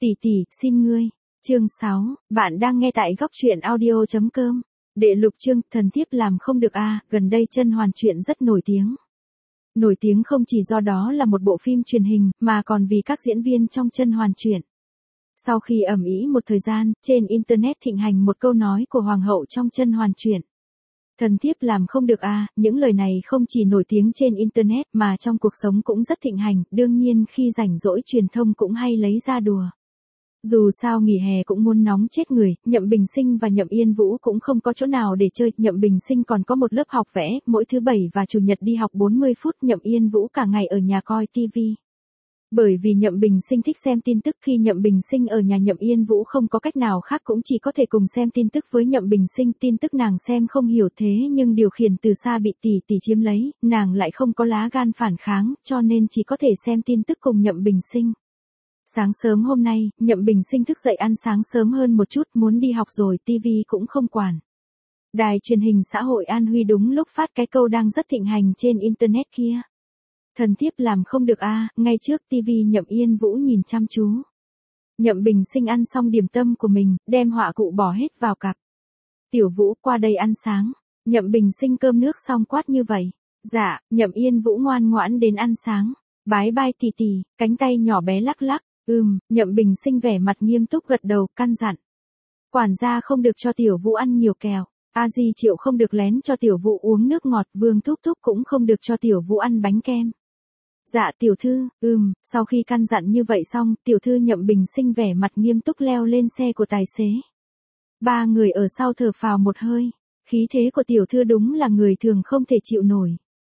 Tỷ tỷ, xin ngươi. Chương 6, bạn đang nghe tại góc truyện audio.com. Đệ lục chương, thần thiếp làm không được gần đây Chân Hoàn truyện rất nổi tiếng. Nổi tiếng không chỉ do đó là một bộ phim truyền hình, mà còn vì các diễn viên trong Chân Hoàn truyện. Sau khi ầm ĩ một thời gian, trên Internet thịnh hành một câu nói của Hoàng hậu trong Chân Hoàn truyện. Thần thiếp làm không được những lời này không chỉ nổi tiếng trên Internet mà trong cuộc sống cũng rất thịnh hành, đương nhiên khi rảnh rỗi truyền thông cũng hay lấy ra đùa. Dù sao nghỉ hè cũng muốn nóng chết người, Nhậm Bình Sinh và Nhậm Yên Vũ cũng không có chỗ nào để chơi, Nhậm Bình Sinh còn có một lớp học vẽ, mỗi thứ Bảy và Chủ nhật đi học 40 phút, Nhậm Yên Vũ cả ngày ở nhà coi TV. Bởi vì Nhậm Bình Sinh thích xem tin tức, khi Nhậm Bình Sinh ở nhà Nhậm Yên Vũ không có cách nào khác cũng chỉ có thể cùng xem tin tức với Nhậm Bình Sinh, tin tức nàng xem không hiểu thế nhưng điều khiển từ xa bị tỷ tỷ chiếm lấy, nàng lại không có lá gan phản kháng, cho nên chỉ có thể xem tin tức cùng Nhậm Bình Sinh. Sáng sớm hôm nay, Nhậm Bình Sinh thức dậy ăn sáng sớm hơn một chút, muốn đi học rồi, TV cũng không quản. Đài truyền hình xã hội An Huy đúng lúc phát cái câu đang rất thịnh hành trên Internet kia. Thần thiếp làm không được ngay trước TV Nhậm Yên Vũ nhìn chăm chú. Nhậm Bình Sinh ăn xong điểm tâm của mình, đem họa cụ bỏ hết vào cặp. Tiểu Vũ qua đây ăn sáng. Nhậm Bình Sinh cơm nước xong quát như vậy. Dạ, Nhậm Yên Vũ ngoan ngoãn đến ăn sáng. Bái bai tỷ tỷ, cánh tay nhỏ bé lắc lắc. Nhậm Bình Sinh vẻ mặt nghiêm túc gật đầu, căn dặn. Quản gia không được cho Tiểu Vũ ăn nhiều kẹo. A Di Triệu không được lén cho Tiểu Vũ uống nước ngọt, Vương Thúc Thúc cũng không được cho Tiểu Vũ ăn bánh kem. Dạ tiểu thư, sau khi căn dặn như vậy xong, tiểu thư Nhậm Bình Sinh vẻ mặt nghiêm túc leo lên xe của tài xế. Ba người ở sau thở phào một hơi, khí thế của tiểu thư đúng là người thường không thể chịu nổi.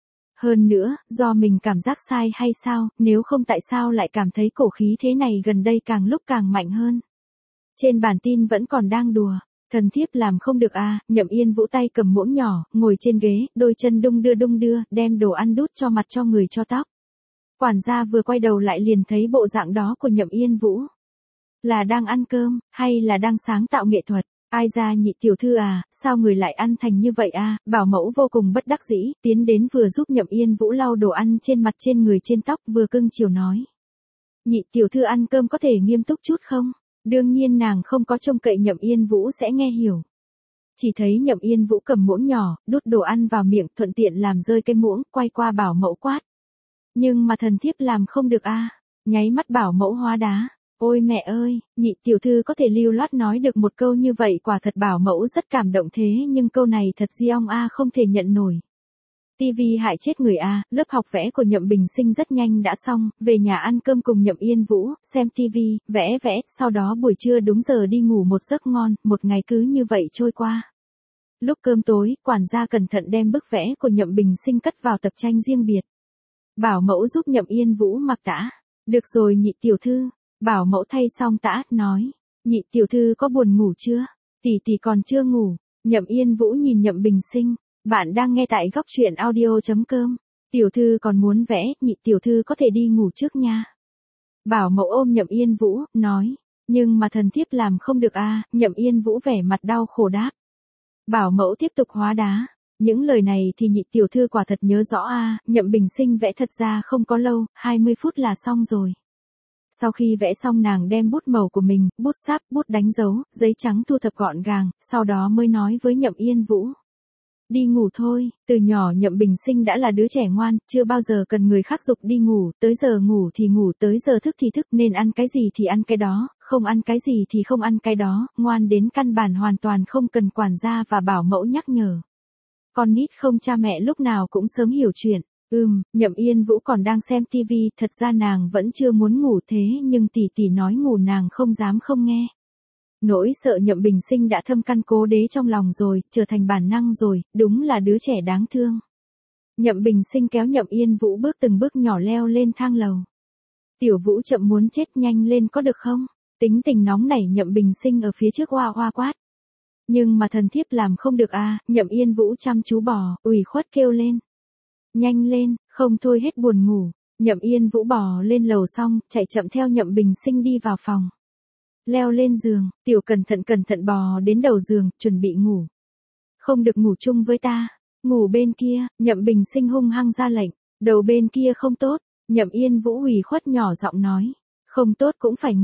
Hơn nữa, do mình cảm giác sai hay sao, nếu không tại sao lại cảm thấy cổ khí thế này gần đây càng lúc càng mạnh hơn. Trên bản tin vẫn còn đang đùa, thần thiếp làm không được Nhậm Yên Vũ tay cầm muỗng nhỏ, ngồi trên ghế, đôi chân đung đưa, đem đồ ăn đút cho mặt cho người cho tóc. Quản gia vừa quay đầu lại liền thấy bộ dạng đó của Nhậm Yên Vũ. Là đang ăn cơm, hay là đang sáng tạo nghệ thuật? Ai ra nhị tiểu thư sao người lại ăn thành như vậy Bảo mẫu vô cùng bất đắc dĩ, tiến đến vừa giúp Nhậm Yên Vũ lau đồ ăn trên mặt trên người trên tóc, vừa cưng chiều nói. Nhị tiểu thư ăn cơm có thể nghiêm túc chút không? Đương nhiên nàng không có trông cậy Nhậm Yên Vũ sẽ nghe hiểu. Chỉ thấy Nhậm Yên Vũ cầm muỗng nhỏ, đút đồ ăn vào miệng, thuận tiện làm rơi cái muỗng, quay qua bảo mẫu quát. Nhưng mà thần thiếp làm không được nháy mắt bảo mẫu hóa đá. Ôi mẹ ơi, nhị tiểu thư có thể lưu loát nói được một câu như vậy, quả thật bảo mẫu rất cảm động, thế nhưng câu này thật giong không thể nhận nổi. TV hại chết người lớp học vẽ của Nhậm Bình Sinh rất nhanh đã xong, về nhà ăn cơm cùng Nhậm Yên Vũ, xem TV, vẽ, sau đó buổi trưa đúng giờ đi ngủ một giấc ngon, một ngày cứ như vậy trôi qua. Lúc cơm tối, quản gia cẩn thận đem bức vẽ của Nhậm Bình Sinh cất vào tập tranh riêng biệt. Bảo mẫu giúp Nhậm Yên Vũ mặc tã. Được rồi nhị tiểu thư. Bảo mẫu thay xong tã, nói. Nhị tiểu thư có buồn ngủ chưa? Tỷ tỷ còn chưa ngủ. Nhậm Yên Vũ nhìn Nhậm Bình Sinh. Bạn đang nghe tại góc truyện audio.com. Tiểu thư còn muốn vẽ, nhị tiểu thư có thể đi ngủ trước nha. Bảo mẫu ôm Nhậm Yên Vũ, nói. Nhưng mà thần thiếp làm không được Nhậm Yên Vũ vẻ mặt đau khổ đáp. Bảo mẫu tiếp tục hóa đá. Những lời này thì nhị tiểu thư quả thật nhớ rõ Nhậm Bình Sinh vẽ thật ra không có lâu, 20 phút là xong rồi. Sau khi vẽ xong nàng đem bút màu của mình, bút sáp, bút đánh dấu, giấy trắng thu thập gọn gàng, sau đó mới nói với Nhậm Yên Vũ. Đi ngủ thôi, từ nhỏ Nhậm Bình Sinh đã là đứa trẻ ngoan, chưa bao giờ cần người khác giục đi ngủ, tới giờ ngủ thì ngủ, tới giờ thức thì thức, nên ăn cái gì thì ăn cái đó, không ăn cái gì thì không ăn cái đó, ngoan đến căn bản hoàn toàn không cần quản gia và bảo mẫu nhắc nhở. Con nít không cha mẹ lúc nào cũng sớm hiểu chuyện. Nhậm Yên Vũ còn đang xem TV, thật ra nàng vẫn chưa muốn ngủ thế nhưng tỷ tỷ nói ngủ nàng không dám không nghe. Nỗi sợ Nhậm Bình Sinh đã thâm căn cố đế trong lòng rồi, trở thành bản năng rồi, đúng là đứa trẻ đáng thương. Nhậm Bình Sinh kéo Nhậm Yên Vũ bước từng bước nhỏ leo lên thang lầu. Tiểu Vũ chậm muốn chết, nhanh lên có được không? Tính tình nóng nảy Nhậm Bình Sinh ở phía trước hoa hoa quát. Nhưng mà thần thiếp làm không được Nhậm Yên Vũ chăm chú bò, ủy khuất kêu lên. Nhanh lên, không thôi hết buồn ngủ. Nhậm Yên Vũ bò lên lầu xong, chạy chậm theo Nhậm Bình Sinh đi vào phòng. Leo lên giường, tiểu cẩn thận bò đến đầu giường, chuẩn bị ngủ. Không được ngủ chung với ta, ngủ bên kia, Nhậm Bình Sinh hung hăng ra lệnh. Đầu bên kia không tốt, Nhậm Yên Vũ ủy khuất nhỏ giọng nói. Không tốt cũng phải ngủ.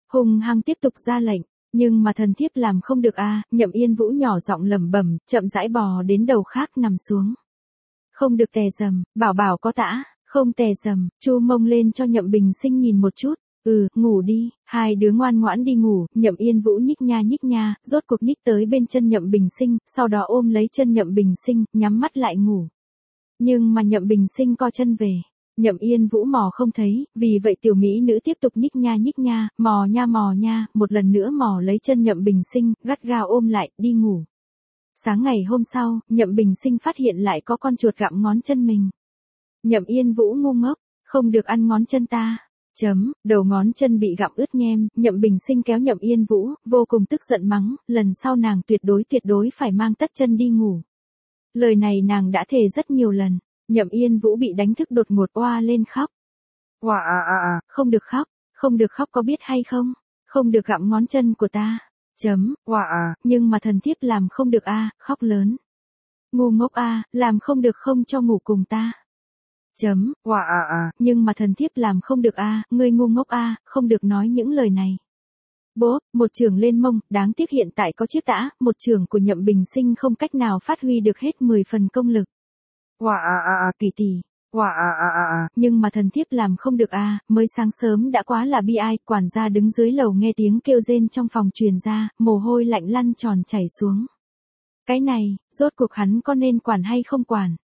hung hăng tiếp tục ra lệnh, nhưng mà thần thiếp làm không được a. Nhậm Yên Vũ nhỏ giọng lẩm bẩm, chậm rãi bò đến đầu khác nằm xuống. Không được tè dầm, bảo bảo có tã, không tè dầm, chu mông lên cho Nhậm Bình Sinh nhìn một chút. Ngủ đi, hai đứa ngoan ngoãn đi ngủ. Nhậm Yên Vũ nhích nha, rốt cuộc nhích tới bên chân Nhậm Bình Sinh, sau đó ôm lấy chân Nhậm Bình Sinh, nhắm mắt lại ngủ. Nhưng mà Nhậm Bình Sinh co chân về. Nhậm Yên Vũ mò không thấy, vì vậy tiểu mỹ nữ tiếp tục nhích nha, mò nha, một lần nữa mò lấy chân Nhậm Bình Sinh, gắt gao ôm lại, đi ngủ. Sáng ngày hôm sau, Nhậm Bình Sinh phát hiện lại có con chuột gặm ngón chân mình. Nhậm Yên Vũ ngu ngốc, không được ăn ngón chân ta. Đầu ngón chân bị gặm ướt nhem, Nhậm Bình Sinh kéo Nhậm Yên Vũ, vô cùng tức giận mắng, lần sau nàng tuyệt đối phải mang tất chân đi ngủ. Lời này nàng đã thề rất nhiều lần. Nhậm Yên Vũ bị đánh thức đột ngột oa lên khóc. Không được khóc có biết hay không? Không được gặm ngón chân của ta. Nhưng mà thần thiếp làm không được a, khóc lớn. Ngu ngốc a, làm không được không cho ngủ cùng ta. Nhưng mà thần thiếp làm không được a, ngươi ngu ngốc a, không được nói những lời này. Bố, một trường lên mông, đáng tiếc hiện tại có chiếc tã, một trường của Nhậm Bình Sinh không cách nào phát huy được hết 10 phần công lực. Tỷ. Nhưng mà thần thiếp làm không được a, mới sáng sớm đã quá là bi ai, quản gia đứng dưới lầu nghe tiếng kêu rên trong phòng truyền ra, mồ hôi lạnh lăn tròn chảy xuống. Cái này, rốt cuộc hắn có nên quản hay không quản?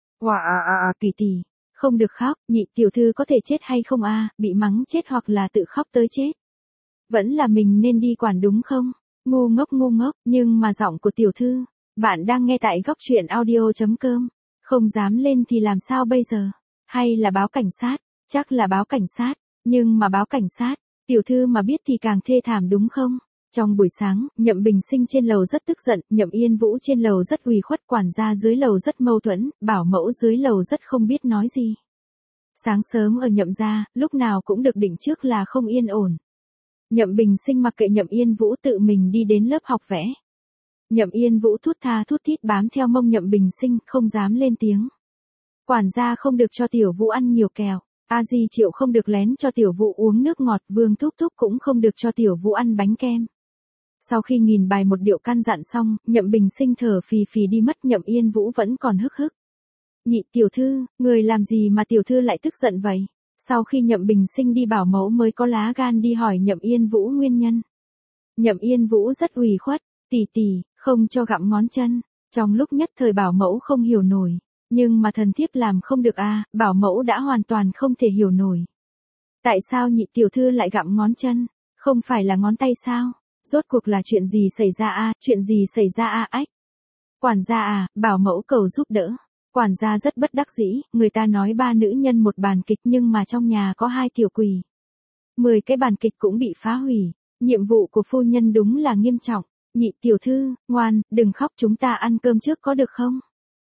Tỷ. Không được khóc, nhị tiểu thư có thể chết hay không a, bị mắng chết hoặc là tự khóc tới chết. Vẫn là mình nên đi quản đúng không? Ngu ngốc, nhưng mà giọng của tiểu thư. Bạn đang nghe tại góc truyện audio.com. Không dám lên thì làm sao bây giờ? Hay là báo cảnh sát? Chắc là báo cảnh sát. Nhưng mà báo cảnh sát, tiểu thư mà biết thì càng thê thảm đúng không? Trong buổi sáng, Nhậm Bình Sinh trên lầu rất tức giận, Nhậm Yên Vũ trên lầu rất ủy khuất, quản gia dưới lầu rất mâu thuẫn, bảo mẫu dưới lầu rất không biết nói gì. Sáng sớm ở Nhậm gia, lúc nào cũng được định trước là không yên ổn. Nhậm Bình Sinh mặc kệ Nhậm Yên Vũ tự mình đi đến lớp học vẽ. Nhậm Yên Vũ thút thít bám theo mông Nhậm Bình Sinh, không dám lên tiếng. Quản gia không được cho tiểu Vũ ăn nhiều kẹo, A Di Triệu không được lén cho tiểu Vũ uống nước ngọt, Vương Thúc cũng không được cho tiểu Vũ ăn bánh kem. Sau khi nghìn bài một điệu căn dặn xong, Nhậm Bình Sinh thở phì đi mất, Nhậm Yên Vũ vẫn còn hức. Nhị tiểu thư, người làm gì mà tiểu thư lại tức giận vậy? Sau khi Nhậm Bình Sinh đi bảo mẫu mới có lá gan đi hỏi Nhậm Yên Vũ nguyên nhân. Nhậm Yên Vũ rất ủy khuất, tỷ, không cho gặm ngón chân. Trong lúc nhất thời bảo mẫu không hiểu nổi, nhưng mà thần thiếp làm không được a, bảo mẫu đã hoàn toàn không thể hiểu nổi. Tại sao nhị tiểu thư lại gặm ngón chân? Không phải là ngón tay sao? Rốt cuộc là chuyện gì xảy ra a, ách. Quản gia à, bảo mẫu cầu giúp đỡ. Quản gia rất bất đắc dĩ, người ta nói 3 nữ nhân một bàn kịch nhưng mà trong nhà có 2 tiểu quỷ. 10 cái bàn kịch cũng bị phá hủy. Nhiệm vụ của phu nhân đúng là nghiêm trọng. Nhị tiểu thư, ngoan, đừng khóc, chúng ta ăn cơm trước có được không?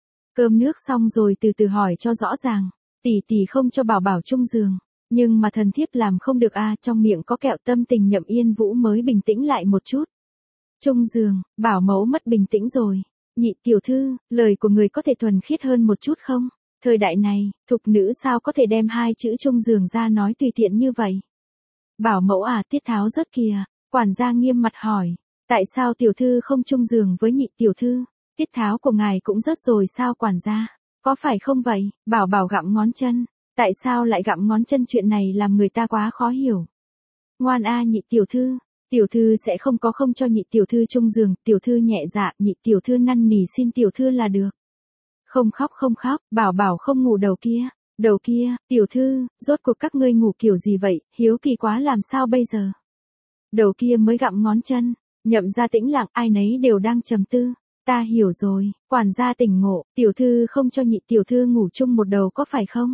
Cơm nước xong rồi từ từ hỏi cho rõ ràng. Tỷ không cho bảo bảo chung giường. Nhưng mà thần thiếp làm không được a, trong miệng có kẹo. Tâm tình Nhậm Yên Vũ mới bình tĩnh lại một chút. Chung giường, bảo mẫu mất bình tĩnh rồi. Nhị tiểu thư, lời của người có thể thuần khiết hơn một chút không? Thời đại này, thục nữ sao có thể đem 2 chữ chung giường ra nói tùy tiện như vậy? Bảo mẫu à, tiết tháo rớt kìa. Quản gia nghiêm mặt hỏi. Tại sao tiểu thư không chung giường với nhị tiểu thư? Tiết tháo của ngài cũng rớt rồi sao quản gia? Có phải không vậy? Bảo gặm ngón chân. Tại sao lại gặm ngón chân, chuyện này làm người ta quá khó hiểu. Ngoan a nhị tiểu thư. Tiểu thư sẽ không cho nhị tiểu thư chung giường, tiểu thư nhẹ dạ, nhị tiểu thư năn nỉ xin tiểu thư là được. Không khóc, bảo không ngủ đầu kia, tiểu thư, rốt cuộc các ngươi ngủ kiểu gì vậy, hiếu kỳ quá làm sao bây giờ. Đầu kia mới gặm ngón chân, Nhậm gia tĩnh lặng, ai nấy đều đang trầm tư. Ta hiểu rồi, quản gia tỉnh ngộ, tiểu thư không cho nhị tiểu thư ngủ chung một đầu có phải không?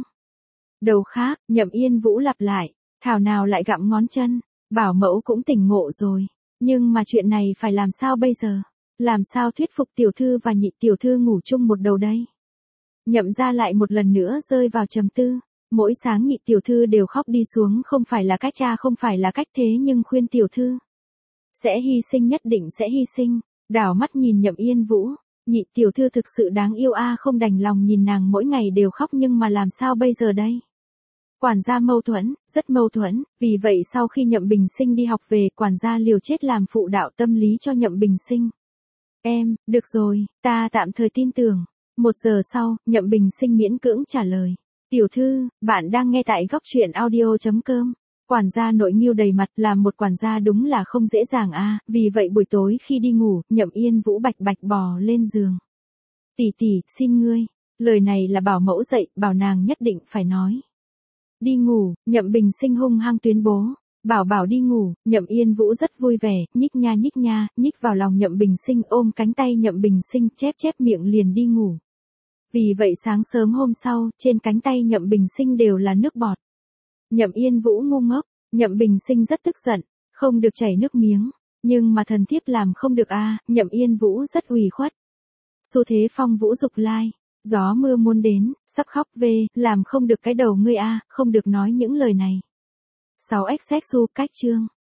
Đầu khác, Nhậm Yên Vũ lặp lại, thảo nào lại gặm ngón chân. Bảo mẫu cũng tỉnh ngộ rồi, nhưng mà chuyện này phải làm sao bây giờ? Làm sao thuyết phục tiểu thư và nhị tiểu thư ngủ chung một đầu đây? Nhậm gia lại một lần nữa rơi vào trầm tư. Mỗi sáng nhị tiểu thư đều khóc đi xuống, không phải là cách không phải là cách, thế nhưng khuyên tiểu thư sẽ hy sinh, nhất định sẽ hy sinh. Đảo mắt nhìn Nhậm Yên Vũ, nhị tiểu thư thực sự đáng yêu a, không đành lòng nhìn nàng mỗi ngày đều khóc, nhưng mà làm sao bây giờ đây? Quản gia mâu thuẫn, rất mâu thuẫn, vì vậy sau khi Nhậm Bình Sinh đi học về, quản gia liều chết làm phụ đạo tâm lý cho Nhậm Bình Sinh. Em, được rồi, ta tạm thời tin tưởng. 1 giờ sau, Nhậm Bình Sinh miễn cưỡng trả lời. Tiểu thư, bạn đang nghe tại góc truyện audio.com. Quản gia nội nghiêu đầy mặt, làm một quản gia đúng là không dễ dàng a. Vì vậy buổi tối khi đi ngủ, Nhậm Yên Vũ bạch bạch bò lên giường. Tỷ tỷ, xin ngươi. Lời này là bảo mẫu dạy, bảo nàng nhất định phải nói. Đi ngủ, Nhậm Bình Sinh hung hăng tuyên bố. Bảo bảo đi ngủ, Nhậm Yên Vũ rất vui vẻ, nhích nha, nhích vào lòng Nhậm Bình Sinh, ôm cánh tay Nhậm Bình Sinh, chép miệng liền đi ngủ. Vì vậy sáng sớm hôm sau, trên cánh tay Nhậm Bình Sinh đều là nước bọt. Nhậm Yên Vũ ngu ngốc, Nhậm Bình Sinh rất tức giận, không được chảy nước miếng, nhưng mà thần thiếp làm không được a. Nhậm Yên Vũ rất ủy khuất. Xu thế phong vũ dục lai, gió mưa muôn đến, sắp khóc về, làm không được cái đầu ngươi a, không được nói những lời này. 6 Xu cách chương